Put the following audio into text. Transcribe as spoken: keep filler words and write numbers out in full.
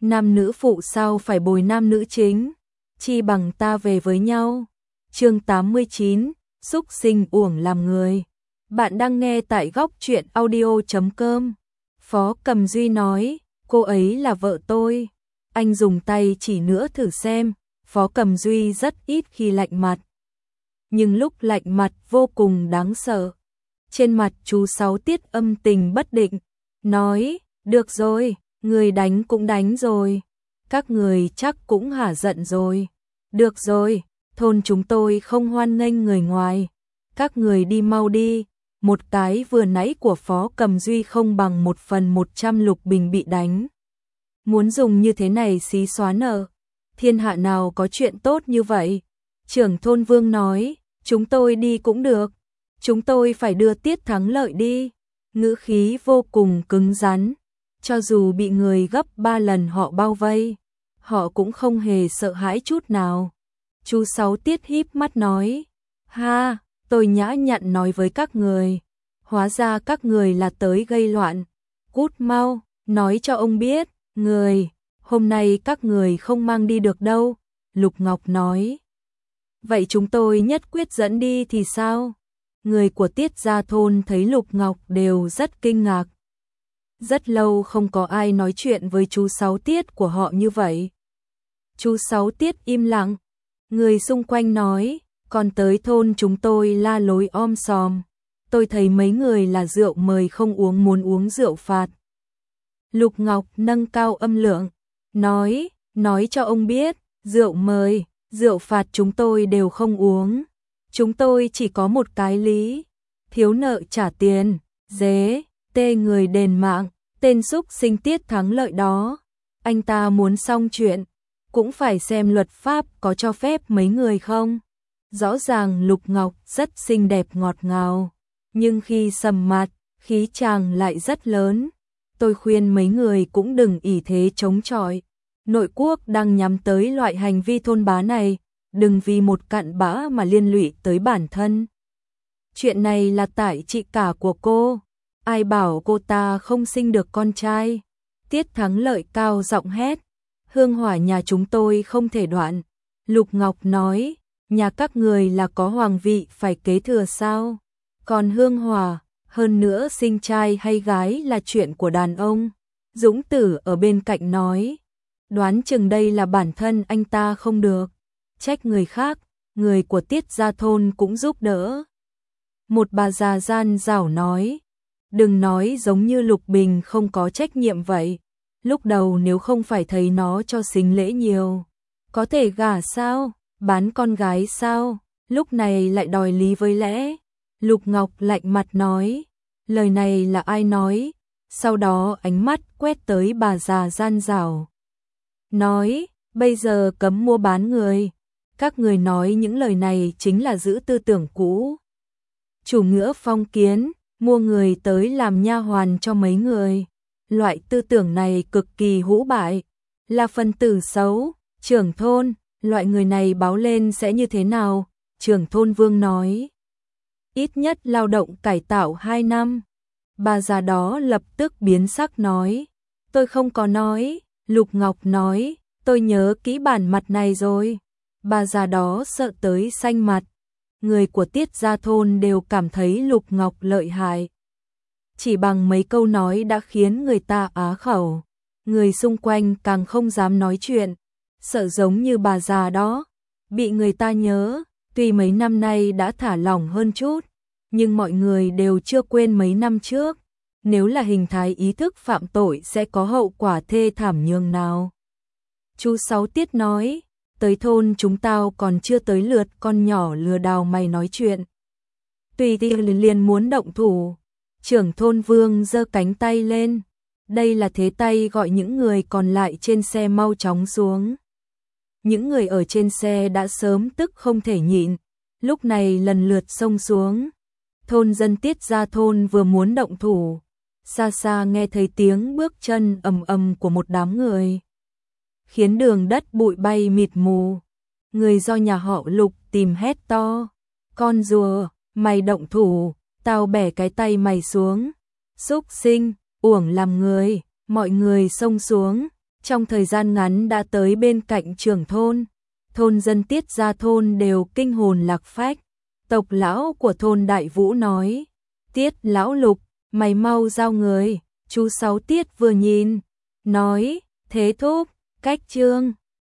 Nam nữ phụ sao phải bồi nam nữ chính, chi bằng ta về với nhau. Chương tám mươi chín, xúc sinh uổng làm người. Bạn đang nghe tại góc truyện audio chấm com. Phó Cầm Duy nói, cô ấy là vợ tôi. Anh dùng tay chỉ nữa thử xem. Phó Cầm Duy rất ít khi lạnh mặt, nhưng lúc lạnh mặt vô cùng đáng sợ. Trên mặt chú Sáu Tiết âm tình bất định, nói, được rồi, người đánh cũng đánh rồi, các người chắc cũng hả giận rồi. Được rồi, thôn chúng tôi không hoan nghênh người ngoài, các người đi mau đi. Một cái vừa nãy của Phó Cầm Duy không bằng một phần một trăm Lục Bình bị đánh. Muốn dùng như thế này xí xóa nợ, thiên hạ nào có chuyện tốt như vậy. Trưởng thôn Vương nói, chúng tôi đi cũng được, chúng tôi phải đưa Tiết Thắng Lợi đi. Ngữ khí vô cùng cứng rắn, cho dù bị người gấp ba lần họ bao vây, họ cũng không hề sợ hãi chút nào. Chú Sáu Tiết híp mắt nói, ha, tôi nhã nhặn nói với các người, hóa ra các người là tới gây loạn. Cút mau, nói cho ông biết, người, hôm nay các người không mang đi được đâu. Lục Ngọc nói, vậy chúng tôi nhất quyết dẫn đi thì sao? Người của Tiết gia thôn thấy Lục Ngọc đều rất kinh ngạc. Rất lâu không có ai nói chuyện với chú Sáu Tiết của họ như vậy. Chú Sáu Tiết im lặng, người xung quanh nói, còn tới thôn chúng tôi la lối om sòm. Tôi thấy mấy người là rượu mời không uống muốn uống rượu phạt. Lục Ngọc nâng cao âm lượng, nói, nói cho ông biết, rượu mời, rượu phạt chúng tôi đều không uống. Chúng tôi chỉ có một cái lý, thiếu nợ trả tiền, dế, tê người đền mạng, tên xúc sinh Tiết Thắng Lợi đó. Anh ta muốn xong chuyện, cũng phải xem luật pháp có cho phép mấy người không. Rõ ràng Lục Ngọc rất xinh đẹp ngọt ngào, nhưng khi sầm mặt, khí chàng lại rất lớn. Tôi khuyên mấy người cũng đừng ỷ thế chống chọi. Nội quốc đang nhắm tới loại hành vi thôn bá này, đừng vì một cặn bã mà liên lụy tới bản thân. Chuyện này là tại chị cả của cô, ai bảo cô ta không sinh được con trai. Tiết Thắng Lợi cao giọng hét, hương hỏa nhà chúng tôi không thể đoạn. Lục Ngọc nói, nhà các người là có hoàng vị phải kế thừa sao? Còn hương hỏa, hơn nữa sinh trai hay gái là chuyện của đàn ông. Dũng Tử ở bên cạnh nói, đoán chừng đây là bản thân anh ta không được, trách người khác. Người của Tiết gia thôn cũng giúp đỡ. Một bà già gian dảo nói, đừng nói giống như Lục Bình không có trách nhiệm vậy. Lúc đầu nếu không phải thấy nó cho sính lễ nhiều, có thể gả sao, bán con gái sao, lúc này lại đòi lý với lẽ. Lục Ngọc lạnh mặt nói, lời này là ai nói? Sau đó ánh mắt quét tới bà già gian dảo, nói, bây giờ cấm mua bán người. Các người nói những lời này chính là giữ tư tưởng cũ, chủ nghĩa phong kiến, mua người tới làm nha hoàn cho mấy người. Loại tư tưởng này cực kỳ hũ bại, là phần tử xấu. Trưởng thôn, loại người này báo lên sẽ như thế nào? Trưởng thôn Vương nói, ít nhất lao động cải tạo hai năm. Bà già đó lập tức biến sắc nói, tôi không có nói. Lục Ngọc nói, tôi nhớ kỹ bản mặt này rồi. Bà già đó sợ tới xanh mặt. Người của Tiết gia thôn đều cảm thấy Lục Ngọc lợi hại. Chỉ bằng mấy câu nói đã khiến người ta á khẩu. Người xung quanh càng không dám nói chuyện, sợ giống như bà già đó bị người ta nhớ. Tuy mấy năm nay đã thả lỏng hơn chút, nhưng mọi người đều chưa quên mấy năm trước. Nếu là hình thái ý thức phạm tội sẽ có hậu quả thê thảm nhường nào. Chú Sáu Tiết nói, tới thôn chúng tao còn chưa tới lượt con nhỏ lừa đảo mày nói chuyện. Tùy thì liền muốn động thủ. Trưởng thôn Vương giơ cánh tay lên, đây là thế tay gọi những người còn lại trên xe mau chóng xuống. Những người ở trên xe đã sớm tức không thể nhịn, lúc này lần lượt xông xuống. Thôn dân Tiết gia thôn vừa muốn động thủ, xa xa nghe thấy tiếng bước chân ầm ầm của một đám người, khiến đường đất bụi bay mịt mù. Người do nhà họ Lục tìm hét to, con rùa, mày động thủ, tao bẻ cái tay mày xuống. Xúc sinh, uổng làm người. Mọi người xông xuống, trong thời gian ngắn đã tới bên cạnh trưởng thôn. Thôn dân Tiết Gia thôn đều kinh hồn lạc phách. Tộc lão của thôn Đại Vũ nói, Tiết lão Lục, mày mau giao người. Chú Sáu Tiết vừa nhìn, nói, thế thúc, cách trương.